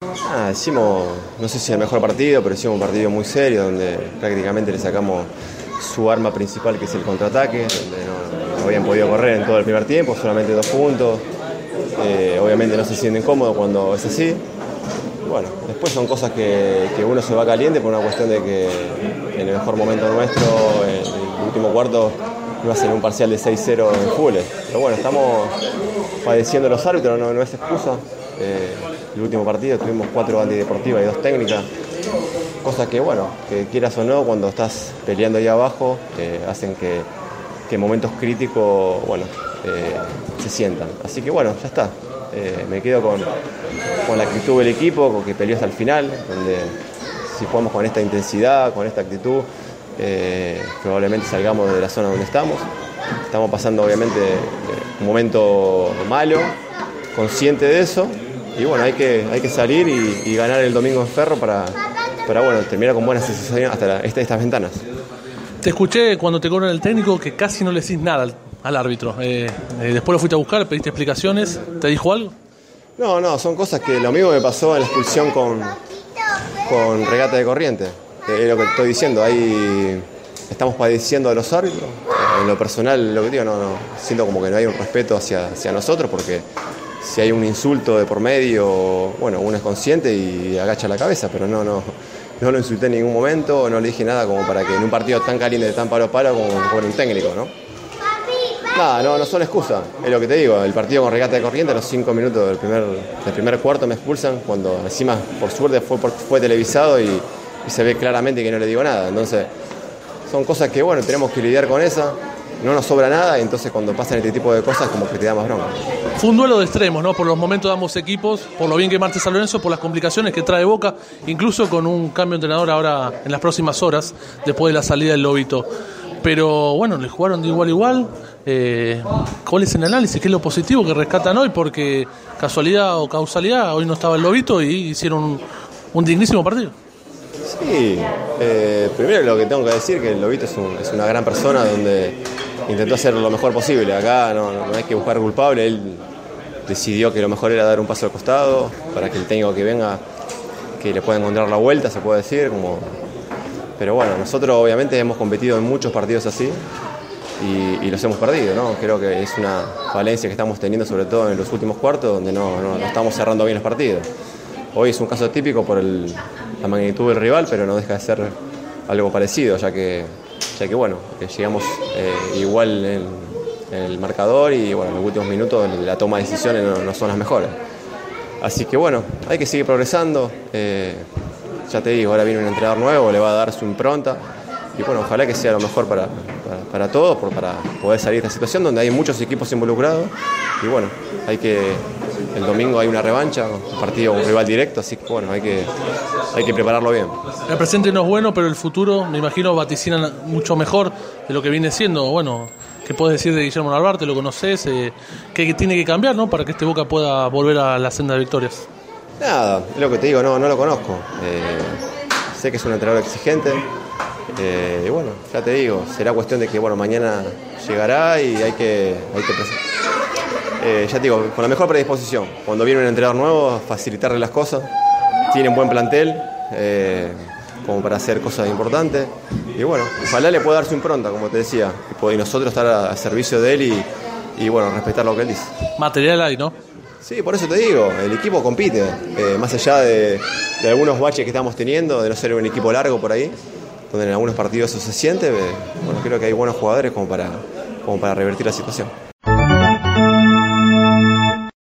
Hicimos, no sé si el mejor partido, pero hicimos un partido muy serio donde prácticamente le sacamos su arma principal, que es el contraataque, donde no habían podido correr en todo el primer tiempo, solamente 2 puntos. Obviamente no se sienten cómodos cuando es así. Bueno, después son cosas que uno se va caliente por una cuestión de que en el mejor momento nuestro, en el último cuarto, iba a ser un parcial de 6-0 en Fules. Pero bueno, estamos padeciendo los árbitros, no es excusa. El último partido tuvimos 4 antideportivas y 2 técnicas. Cosas que, bueno, que quieras o no, cuando estás peleando ahí abajo, hacen que en momentos críticos, bueno, se sientan. Así que bueno, ya está. Me quedo con la actitud del equipo, con que peleó hasta el final, donde si jugamos con esta intensidad, con esta actitud, probablemente salgamos de la zona donde estamos. Estamos pasando obviamente un momento malo, consciente de eso, y bueno, hay que salir y ganar el domingo en Ferro para bueno, terminar con buenas sensaciones hasta estas ventanas. Te escuché cuando te cobran el técnico que casi no le decís nada al árbitro. Después lo fuiste a buscar, pediste explicaciones, ¿te dijo algo? No, son cosas que lo mismo me pasó en la expulsión con Regata de Corrientes. Es lo que estoy diciendo, ahí estamos padeciendo a los árbitros. En lo personal, lo que digo, no siento como que no hay un respeto hacia nosotros, porque si hay un insulto de por medio, bueno, uno es consciente y agacha la cabeza, pero no lo insulté en ningún momento, no le dije nada como para que en un partido tan caliente, tan palo a palo como un técnico, ¿no? Nada, no son excusas, es lo que te digo, el partido con Regata de Corrientes, a los 5 minutos del primer cuarto me expulsan, cuando encima, por suerte, fue televisado y se ve claramente que no le digo nada. Entonces, son cosas que, bueno, tenemos que lidiar con esa, no nos sobra nada, y entonces cuando pasan este tipo de cosas como que te da más bronca. Fue un duelo de extremos, ¿no? Por los momentos de ambos equipos, por lo bien que marcha San Lorenzo, por las complicaciones que trae Boca, incluso con un cambio de entrenador ahora en las próximas horas, después de la salida del Lobito. Pero bueno, le jugaron de igual a igual. ¿Cuál es el análisis? ¿Qué es lo positivo que rescatan hoy? Porque casualidad o causalidad, hoy no estaba el Lobito y hicieron un dignísimo partido. Sí, primero lo que tengo que decir que el Lobito es una gran persona, donde intentó hacer lo mejor posible. Acá no hay que buscar culpable, él decidió que lo mejor era dar un paso al costado para que el técnico que venga, que le pueda encontrar la vuelta, se puede decir. Pero bueno, nosotros obviamente hemos competido en muchos partidos así y los hemos perdido, ¿no? Creo que es una falencia que estamos teniendo, sobre todo en los últimos cuartos, donde no estamos cerrando bien los partidos. Hoy es un caso típico por la magnitud del rival, pero no deja de ser algo parecido, ya que bueno, que llegamos igual en el marcador y bueno, en los últimos minutos la toma de decisiones no son las mejores. Así que bueno, hay que seguir progresando. Ya te digo, ahora viene un entrenador nuevo, le va a dar su impronta y bueno, ojalá que sea lo mejor para todos, para poder salir de esta situación donde hay muchos equipos involucrados y bueno, el domingo hay una revancha, un partido, un rival directo, así que bueno, hay que prepararlo bien. El presente no es bueno, pero el futuro, me imagino, vaticina mucho mejor de lo que viene siendo. Bueno, ¿qué puedes decir de Guillermo Narvarte? ¿Lo conoces? ¿Qué tiene que cambiar, no, para que este Boca pueda volver a la senda de victorias? Nada, es lo que te digo, no lo conozco. Sé que es un entrenador exigente. Y bueno, ya te digo, será cuestión de que bueno, mañana llegará y hay que ya te digo, con la mejor predisposición. Cuando viene un entrenador nuevo, facilitarle las cosas. Tiene un buen plantel como para hacer cosas importantes. Y bueno, ojalá le pueda dar su impronta, como te decía. Y nosotros estar a servicio de él y bueno, respetar lo que él dice. Material hay, ¿no? Sí, por eso te digo, el equipo compite. Más allá de algunos baches que estamos teniendo, de no ser un equipo largo por ahí, donde en algunos partidos eso se siente, bueno, creo que hay buenos jugadores como para revertir la situación.